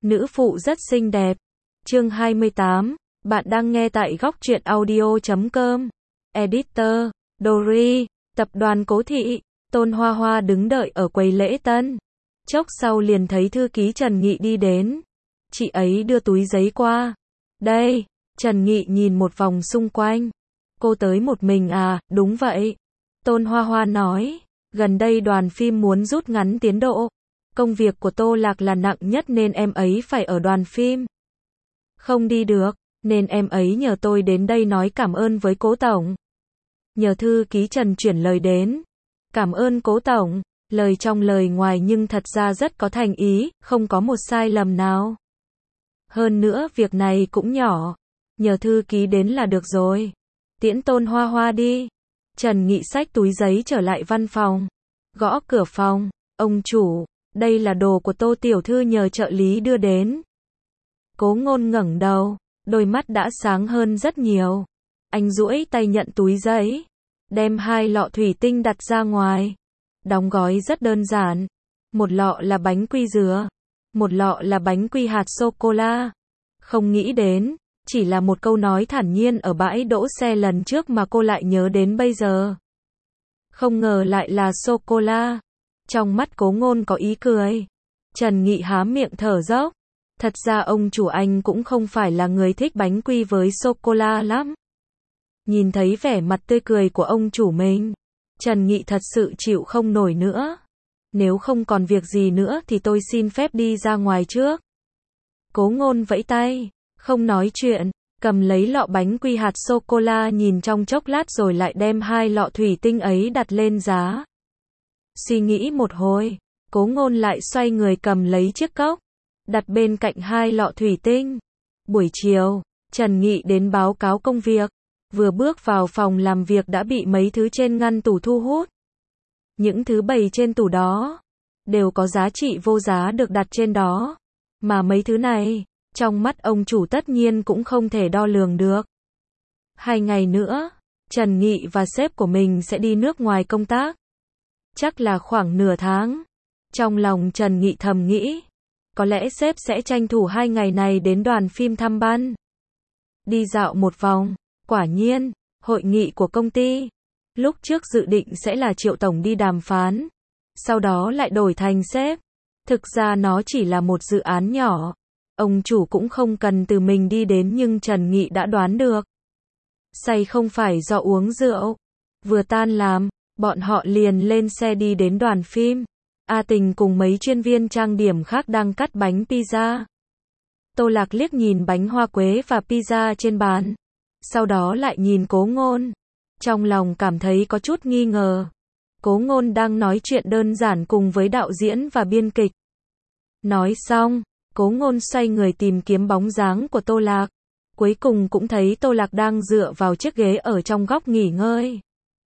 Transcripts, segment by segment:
Nữ phụ rất xinh đẹp. Chương 28, bạn đang nghe tại góc truyện audio.com. Editor, Dory, tập đoàn Cố Thị. Tôn Hoa Hoa đứng đợi ở quầy lễ tân. Chốc sau liền thấy thư ký Trần Nghị đi đến. Chị ấy đưa túi giấy qua. Đây, Trần Nghị nhìn một vòng xung quanh. Cô tới một mình à? Đúng vậy. Tôn Hoa Hoa nói, gần đây đoàn phim muốn rút ngắn tiến độ. Công việc của Tô Lạc là nặng nhất nên em ấy phải ở đoàn phim. Không đi được, nên em ấy nhờ tôi đến đây nói cảm ơn với Cố Tổng. Nhờ thư ký Trần chuyển lời đến. Cảm ơn Cố Tổng, lời trong lời ngoài nhưng thật ra rất có thành ý, không có một sai lầm nào. Hơn nữa việc này cũng nhỏ, nhờ thư ký đến là được rồi. Tiễn Tôn Hoa Hoa đi. Trần Nghị xách túi giấy trở lại văn phòng. Gõ cửa phòng, ông chủ, đây là đồ của Tô tiểu thư nhờ trợ lý đưa đến. Cố Ngôn ngẩng đầu, đôi mắt đã sáng hơn rất nhiều. Anh duỗi tay nhận túi giấy, đem 2 lọ thủy tinh đặt ra ngoài. Đóng gói rất đơn giản. Một lọ là bánh quy dừa, một lọ là bánh quy hạt sô-cô-la. Không nghĩ đến, chỉ là một câu nói thản nhiên ở bãi đỗ xe lần trước mà cô lại nhớ đến bây giờ. Không ngờ lại là sô-cô-la. Trong mắt Cố Ngôn có ý cười. Trần Nghị há miệng thở dốc. Thật ra ông chủ anh cũng không phải là người thích bánh quy với sô-cô-la lắm. Nhìn thấy vẻ mặt tươi cười của ông chủ mình, Trần Nghị thật sự chịu không nổi nữa. Nếu không còn việc gì nữa thì tôi xin phép đi ra ngoài trước. Cố Ngôn vẫy tay, không nói chuyện, cầm lấy lọ bánh quy hạt sô-cô-la nhìn trong chốc lát rồi lại đem 2 lọ thủy tinh ấy đặt lên giá. Suy nghĩ một hồi, Cố Ngôn lại xoay người cầm lấy chiếc cốc, đặt bên cạnh 2 lọ thủy tinh. Buổi chiều, Trần Nghị đến báo cáo công việc. Vừa bước vào phòng làm việc đã bị mấy thứ trên ngăn tủ thu hút. Những thứ bày trên tủ đó đều có giá trị vô giá được đặt trên đó. Mà mấy thứ này, trong mắt ông chủ tất nhiên cũng không thể đo lường được. 2 ngày nữa, Trần Nghị và sếp của mình sẽ đi nước ngoài công tác. Chắc là khoảng nửa tháng. Trong lòng Trần Nghị thầm nghĩ, có lẽ sếp sẽ tranh thủ 2 ngày này đến đoàn phim thăm ban. Đi dạo một vòng, quả nhiên, hội nghị của công ty. Lúc trước dự định sẽ là Triệu Tổng đi đàm phán, sau đó lại đổi thành sếp. Thực ra nó chỉ là một dự án nhỏ. Ông chủ cũng không cần từ mình đi đến nhưng Trần Nghị đã đoán được. Say không phải do uống rượu. Vừa tan làm, bọn họ liền lên xe đi đến đoàn phim. A Tình cùng mấy chuyên viên trang điểm khác đang cắt bánh pizza. Tô Lạc liếc nhìn bánh hoa quế và pizza trên bàn. Sau đó lại nhìn Cố Ngôn. Trong lòng cảm thấy có chút nghi ngờ. Cố Ngôn đang nói chuyện đơn giản cùng với đạo diễn và biên kịch. Nói xong, Cố Ngôn xoay người tìm kiếm bóng dáng của Tô Lạc. Cuối cùng cũng thấy Tô Lạc đang dựa vào chiếc ghế ở trong góc nghỉ ngơi.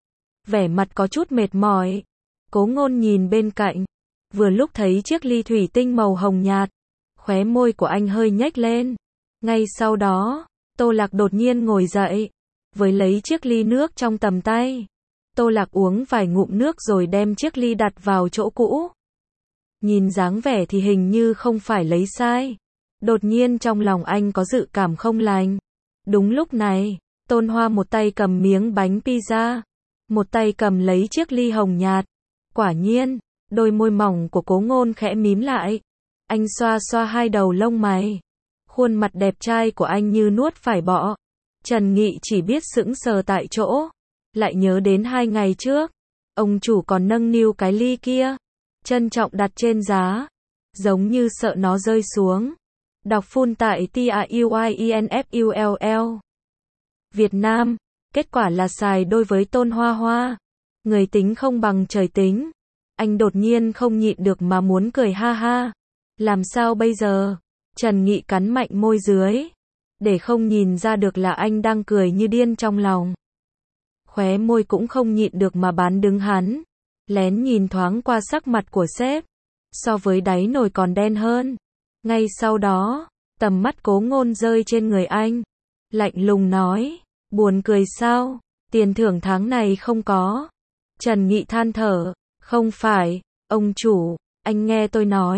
Vẻ mặt có chút mệt mỏi. Cố Ngôn nhìn bên cạnh. Vừa lúc thấy chiếc ly thủy tinh màu hồng nhạt. Khóe môi của anh hơi nhếch lên. Ngay sau đó, Tô Lạc đột nhiên ngồi dậy. Với lấy chiếc ly nước trong tầm tay. Tô Lạc uống vài ngụm nước rồi đem chiếc ly đặt vào chỗ cũ. Nhìn dáng vẻ thì hình như không phải lấy sai. Đột nhiên trong lòng anh có dự cảm không lành. Đúng lúc này, Tôn Hoa một tay cầm miếng bánh pizza, một tay cầm lấy chiếc ly hồng nhạt. Quả nhiên, đôi môi mỏng của Cố Ngôn khẽ mím lại. Anh xoa xoa 2 đầu lông mày. Khuôn mặt đẹp trai của anh như nuốt phải bọ. Trần Nghị chỉ biết sững sờ tại chỗ. Lại nhớ đến 2 ngày trước, ông chủ còn nâng niu cái ly kia, trân trọng đặt trên giá, giống như sợ nó rơi xuống. Đọc full tại TAUIENFULL. Việt Nam, kết quả là xài đôi với Tôn Hoa Hoa. Người tính không bằng trời tính. Anh đột nhiên không nhịn được mà muốn cười ha ha. Làm sao bây giờ? Trần Nghị cắn mạnh môi dưới, để không nhìn ra được là anh đang cười như điên trong lòng. Khóe môi cũng không nhịn được mà bán đứng hắn. Lén nhìn thoáng qua sắc mặt của sếp. So với đáy nồi còn đen hơn. Ngay sau đó, tầm mắt Cố Ngôn rơi trên người anh. Lạnh lùng nói, buồn cười sao? Tiền thưởng tháng này không có. Trần Nghị than thở, không phải, ông chủ, anh nghe tôi nói.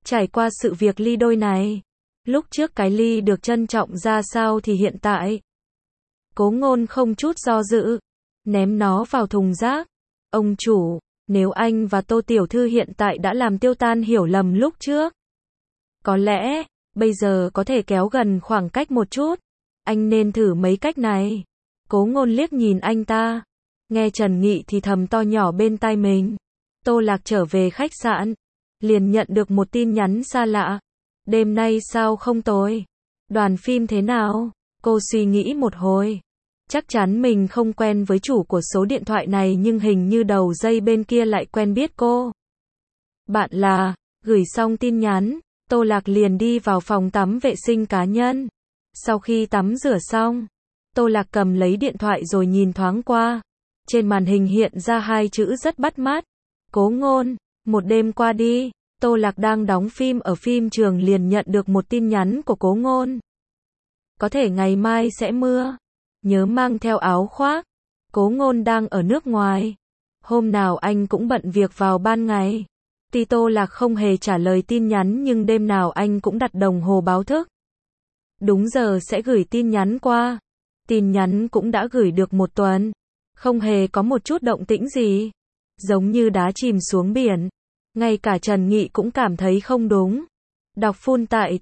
Trải qua sự việc ly đôi này, lúc trước cái ly được trân trọng ra sao thì hiện tại. Cố Ngôn không chút do dự, ném nó vào thùng rác. Ông chủ, nếu anh và Tô tiểu thư hiện tại đã làm tiêu tan hiểu lầm lúc trước, có lẽ, bây giờ có thể kéo gần khoảng cách một chút. Anh nên thử mấy cách này. Cố Ngôn liếc nhìn anh ta. Nghe Trần Nghị thì thầm to nhỏ bên tai mình. Tô Lạc trở về khách sạn, liền nhận được một tin nhắn xa lạ. Đêm nay sao không tối? Đoàn phim thế nào? Cô suy nghĩ một hồi. Chắc chắn mình không quen với chủ của số điện thoại này nhưng hình như đầu dây bên kia lại quen biết cô. Bạn là, gửi xong tin nhắn, Tô Lạc liền đi vào phòng tắm vệ sinh cá nhân. Sau khi tắm rửa xong, Tô Lạc cầm lấy điện thoại rồi nhìn thoáng qua. Trên màn hình hiện ra hai chữ rất bắt mắt. Cố Ngôn. Một đêm qua đi, Tô Lạc đang đóng phim ở phim trường liền nhận được một tin nhắn của Cố Ngôn. Có thể ngày mai sẽ mưa. Nhớ mang theo áo khoác. Cố Ngôn đang ở nước ngoài. Hôm nào anh cũng bận việc vào ban ngày. Tuy Tô Lạc không hề trả lời tin nhắn nhưng đêm nào anh cũng đặt đồng hồ báo thức. Đúng giờ sẽ gửi tin nhắn qua. Tin nhắn cũng đã gửi được một tuần. Không hề có một chút động tĩnh gì. Giống như đá chìm xuống biển. Ngay cả Trần Nghị cũng cảm thấy không đúng. Đọc full tại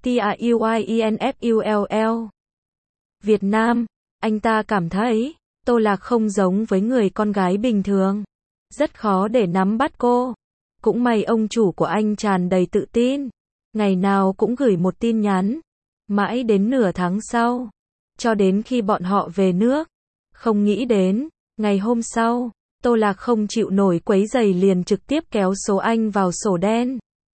TAUIENFULL. Việt Nam, anh ta cảm thấy, Tô Lạc không giống với người con gái bình thường. Rất khó để nắm bắt cô. Cũng may ông chủ của anh tràn đầy tự tin. Ngày nào cũng gửi một tin nhắn. Mãi đến nửa tháng sau. Cho đến khi bọn họ về nước. Không nghĩ đến, ngày hôm sau, Tô Lạc không chịu nổi quấy rầy liền trực tiếp kéo số anh vào sổ đen.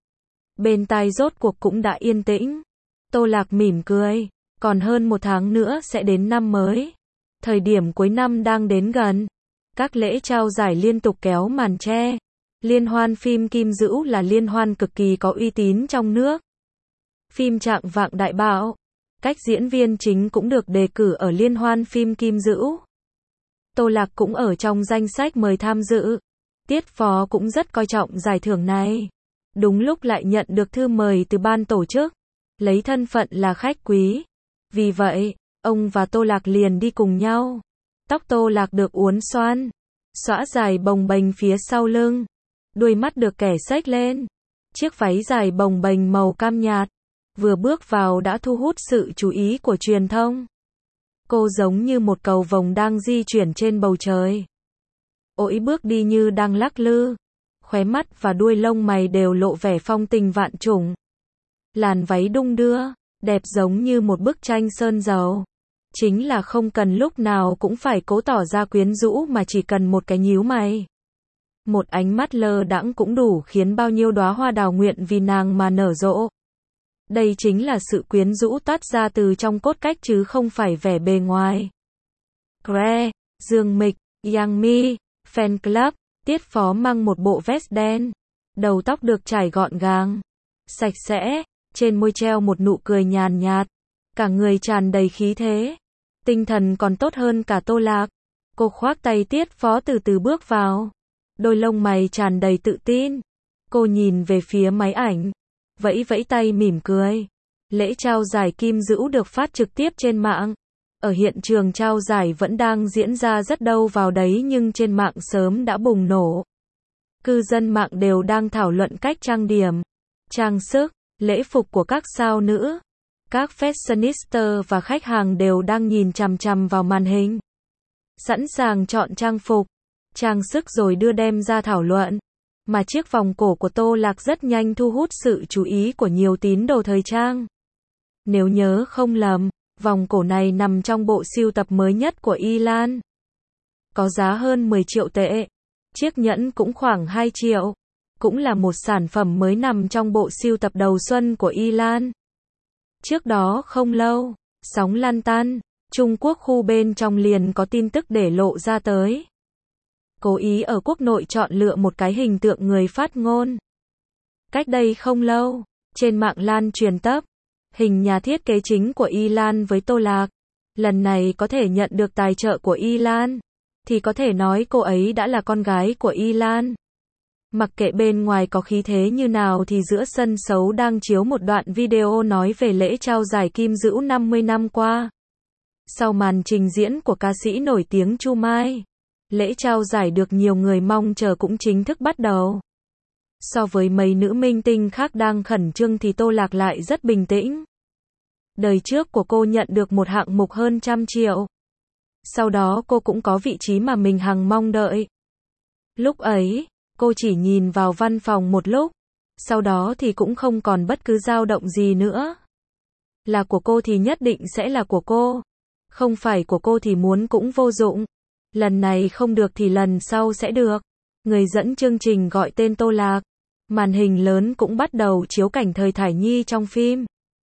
Bên tai rốt cuộc cũng đã yên tĩnh. Tô Lạc mỉm cười. Còn hơn một tháng nữa sẽ đến năm mới. Thời điểm cuối năm đang đến gần. Các lễ trao giải liên tục kéo màn che. Liên hoan phim Kim Dữu là liên hoan cực kỳ có uy tín trong nước. Phim Trạng Vạng Đại Bạo. Cách diễn viên chính cũng được đề cử ở liên hoan phim Kim Dữu. Tô Lạc cũng ở trong danh sách mời tham dự. Tiết Phó cũng rất coi trọng giải thưởng này. Đúng lúc lại nhận được thư mời từ ban tổ chức. Lấy thân phận là khách quý. Vì vậy, ông và Tô Lạc liền đi cùng nhau. Tóc Tô Lạc được uốn xoăn, xõa dài bồng bềnh phía sau lưng. Đuôi mắt được kẻ xếch lên. Chiếc váy dài bồng bềnh màu cam nhạt. Vừa bước vào đã thu hút sự chú ý của truyền thông. Cô giống như một cầu vồng đang di chuyển trên bầu trời. Mỗi bước đi như đang lắc lư. Khóe mắt và đuôi lông mày đều lộ vẻ phong tình vạn trùng. Làn váy đung đưa, đẹp giống như một bức tranh sơn dầu. Chính là không cần lúc nào cũng phải cố tỏ ra quyến rũ mà chỉ cần một cái nhíu mày. Một ánh mắt lơ đãng cũng đủ khiến bao nhiêu đóa hoa đào nguyện vì nàng mà nở rộ. Đây chính là sự quyến rũ toát ra từ trong cốt cách chứ không phải vẻ bề ngoài. Gre, Dương Mịch, Yang Mi, Fan Club, Tiết Phó mang một bộ vest đen. Đầu tóc được trải gọn gàng, sạch sẽ, trên môi treo một nụ cười nhàn nhạt. Cả người tràn đầy khí thế. Tinh thần còn tốt hơn cả Tô Lạc. Cô khoác tay Tiết Phó từ từ bước vào. Đôi lông mày tràn đầy tự tin. Cô nhìn về phía máy ảnh. Vẫy vẫy tay mỉm cười. Lễ trao giải Kim Dữu được phát trực tiếp trên mạng. Ở hiện trường trao giải vẫn đang diễn ra rất đâu vào đấy nhưng trên mạng sớm đã bùng nổ. Cư dân mạng đều đang thảo luận cách trang điểm, trang sức, lễ phục của các sao nữ. Các fashionista và khách hàng đều đang nhìn chằm chằm vào màn hình. Sẵn sàng chọn trang phục, trang sức rồi đưa đem ra thảo luận. Mà chiếc vòng cổ của Tô Lạc rất nhanh thu hút sự chú ý của nhiều tín đồ thời trang. Nếu nhớ không lầm, vòng cổ này nằm trong bộ sưu tập mới nhất của Y Lan. Có giá hơn 10 triệu tệ. Chiếc nhẫn cũng khoảng 2 triệu. Cũng là một sản phẩm mới nằm trong bộ sưu tập đầu xuân của Y Lan. Trước đó không lâu, sóng lan tan, Trung Quốc khu bên trong liền có tin tức để lộ ra tới. Cố ý ở quốc nội chọn lựa một cái hình tượng người phát ngôn. Cách đây không lâu, trên mạng lan truyền tấp, hình nhà thiết kế chính của Y Lan với Tô Lạc. Lần này có thể nhận được tài trợ của Y Lan, thì có thể nói cô ấy đã là con gái của Y Lan. Mặc kệ bên ngoài có khí thế như nào thì giữa sân khấu đang chiếu một đoạn video nói về lễ trao giải Kim Dữu 50 năm qua. Sau màn trình diễn của ca sĩ nổi tiếng Chu Mai, lễ trao giải được nhiều người mong chờ cũng chính thức bắt đầu. So với mấy nữ minh tinh khác đang khẩn trương thì Tô Lạc lại rất bình tĩnh. Đời trước của cô nhận được một hạng mục hơn 100 triệu. Sau đó cô cũng có vị trí mà mình hằng mong đợi. Lúc ấy, cô chỉ nhìn vào văn phòng một lúc, sau đó thì cũng không còn bất cứ dao động gì nữa. Là của cô thì nhất định sẽ là của cô. Không phải của cô thì muốn cũng vô dụng. Lần này không được thì lần sau sẽ được. Người dẫn chương trình gọi tên Tô Lạc. Màn hình lớn cũng bắt đầu chiếu cảnh thời thải nhi trong phim.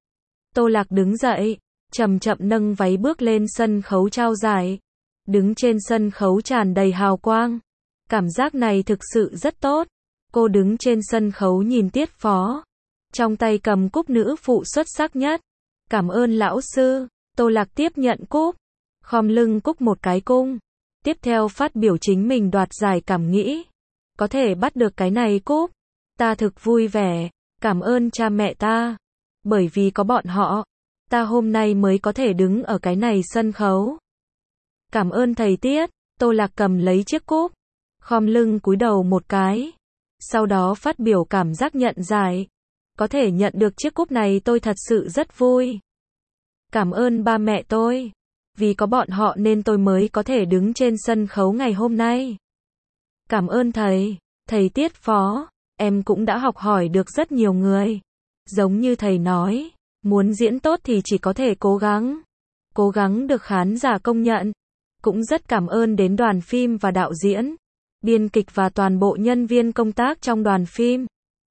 Tô Lạc đứng dậy, chậm chậm nâng váy bước lên sân khấu trao giải. Đứng trên sân khấu tràn đầy hào quang. Cảm giác này thực sự rất tốt. Cô đứng trên sân khấu nhìn tiết phó. Trong tay cầm cúp nữ phụ xuất sắc nhất. Cảm ơn lão sư. Tô Lạc tiếp nhận cúp. Khom lưng cúc một cái cung. Tiếp theo phát biểu chính mình đoạt giải cảm nghĩ. Có thể bắt được cái này cúp. Ta thực vui vẻ. Cảm ơn cha mẹ ta. Bởi vì có bọn họ, ta hôm nay mới có thể đứng ở cái này sân khấu. Cảm ơn thầy Tiết. Tô Lạc cầm lấy chiếc cúp. Khom lưng cúi đầu một cái. Sau đó phát biểu cảm giác nhận giải. Có thể nhận được chiếc cúp này tôi thật sự rất vui. Cảm ơn ba mẹ tôi. Vì có bọn họ nên tôi mới có thể đứng trên sân khấu ngày hôm nay. Cảm ơn thầy. Thầy Tiết phó. Em cũng đã học hỏi được rất nhiều người. Giống như thầy nói, muốn diễn tốt thì chỉ có thể cố gắng. Cố gắng được khán giả công nhận. Cũng rất cảm ơn đến đoàn phim và đạo diễn, biên kịch và toàn bộ nhân viên công tác trong đoàn phim.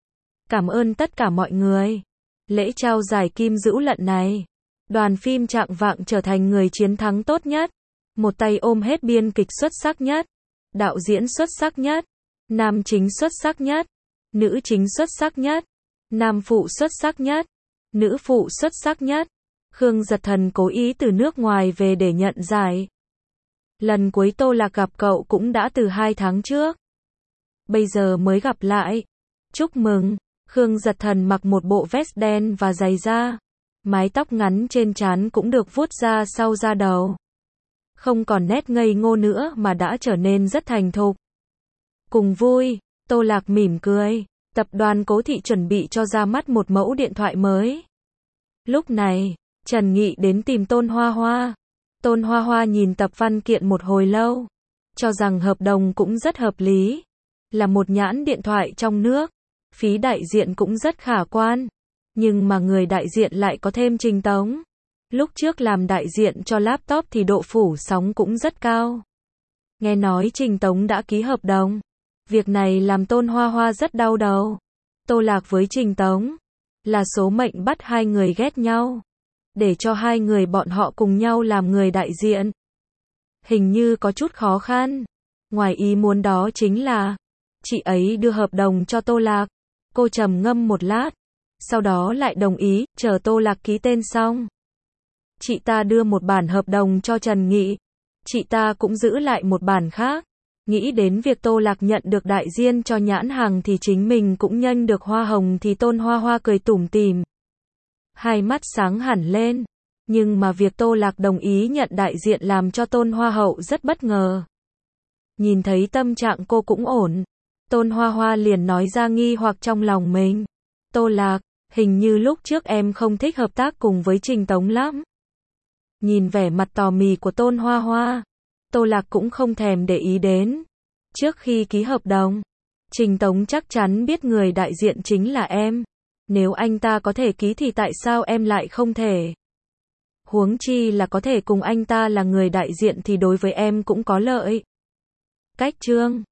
Cảm ơn tất cả mọi người. Lễ trao giải Kim Dữu lần này, đoàn phim Trạng Vạng trở thành người chiến thắng tốt nhất. Một tay ôm hết biên kịch xuất sắc nhất, đạo diễn xuất sắc nhất, nam chính xuất sắc nhất, nữ chính xuất sắc nhất, nam phụ xuất sắc nhất, nữ phụ xuất sắc nhất. Khương Giật Thần cố ý từ nước ngoài về để nhận giải. Lần cuối Tô Lạc gặp cậu cũng đã từ 2 tháng trước. Bây giờ mới gặp lại. Chúc mừng. Khương Giật Thần mặc một bộ vest đen và giày da. Mái tóc ngắn trên trán cũng được vuốt ra sau da đầu. Không còn nét ngây ngô nữa mà đã trở nên rất thành thục. Cùng vui, Tô Lạc mỉm cười. Tập đoàn Cố Thị chuẩn bị cho ra mắt một mẫu điện thoại mới. Lúc này, Trần Nghị đến tìm Tôn Hoa Hoa. Tôn Hoa Hoa nhìn tập văn kiện một hồi lâu, cho rằng hợp đồng cũng rất hợp lý. Là một nhãn điện thoại trong nước, phí đại diện cũng rất khả quan. Nhưng mà người đại diện lại có thêm Trình Tống. Lúc trước làm đại diện cho laptop thì độ phủ sóng cũng rất cao. Nghe nói Trình Tống đã ký hợp đồng. Việc này làm Tôn Hoa Hoa rất đau đầu. Tô Lạc với Trình Tống là số mệnh bắt hai người ghét nhau, để cho hai người bọn họ cùng nhau làm người đại diện. Hình như có chút khó khăn. Ngoài ý muốn đó chính là chị ấy đưa hợp đồng cho Tô Lạc. Cô trầm ngâm một lát, sau đó lại đồng ý, chờ Tô Lạc ký tên xong. Chị ta đưa một bản hợp đồng cho Trần Nghị. Chị ta cũng giữ lại một bản khác. Nghĩ đến việc Tô Lạc nhận được đại diện cho nhãn hàng thì chính mình cũng nhanh được hoa hồng thì Tôn Hoa Hoa cười tủm tỉm. Hai mắt sáng hẳn lên. Nhưng mà việc Tô Lạc đồng ý nhận đại diện làm cho Tôn Hoa hậu rất bất ngờ. Nhìn thấy tâm trạng cô cũng ổn, Tôn Hoa Hoa liền nói ra nghi hoặc trong lòng mình. Tô Lạc, hình như lúc trước em không thích hợp tác cùng với Trình Tống lắm. Nhìn vẻ mặt tò mì của Tôn Hoa Hoa, Tô Lạc cũng không thèm để ý đến. Trước khi ký hợp đồng, Trình Tống chắc chắn biết người đại diện chính là em. Nếu anh ta có thể ký thì tại sao em lại không thể? Huống chi là có thể cùng anh ta là người đại diện thì đối với em cũng có lợi. Cách chương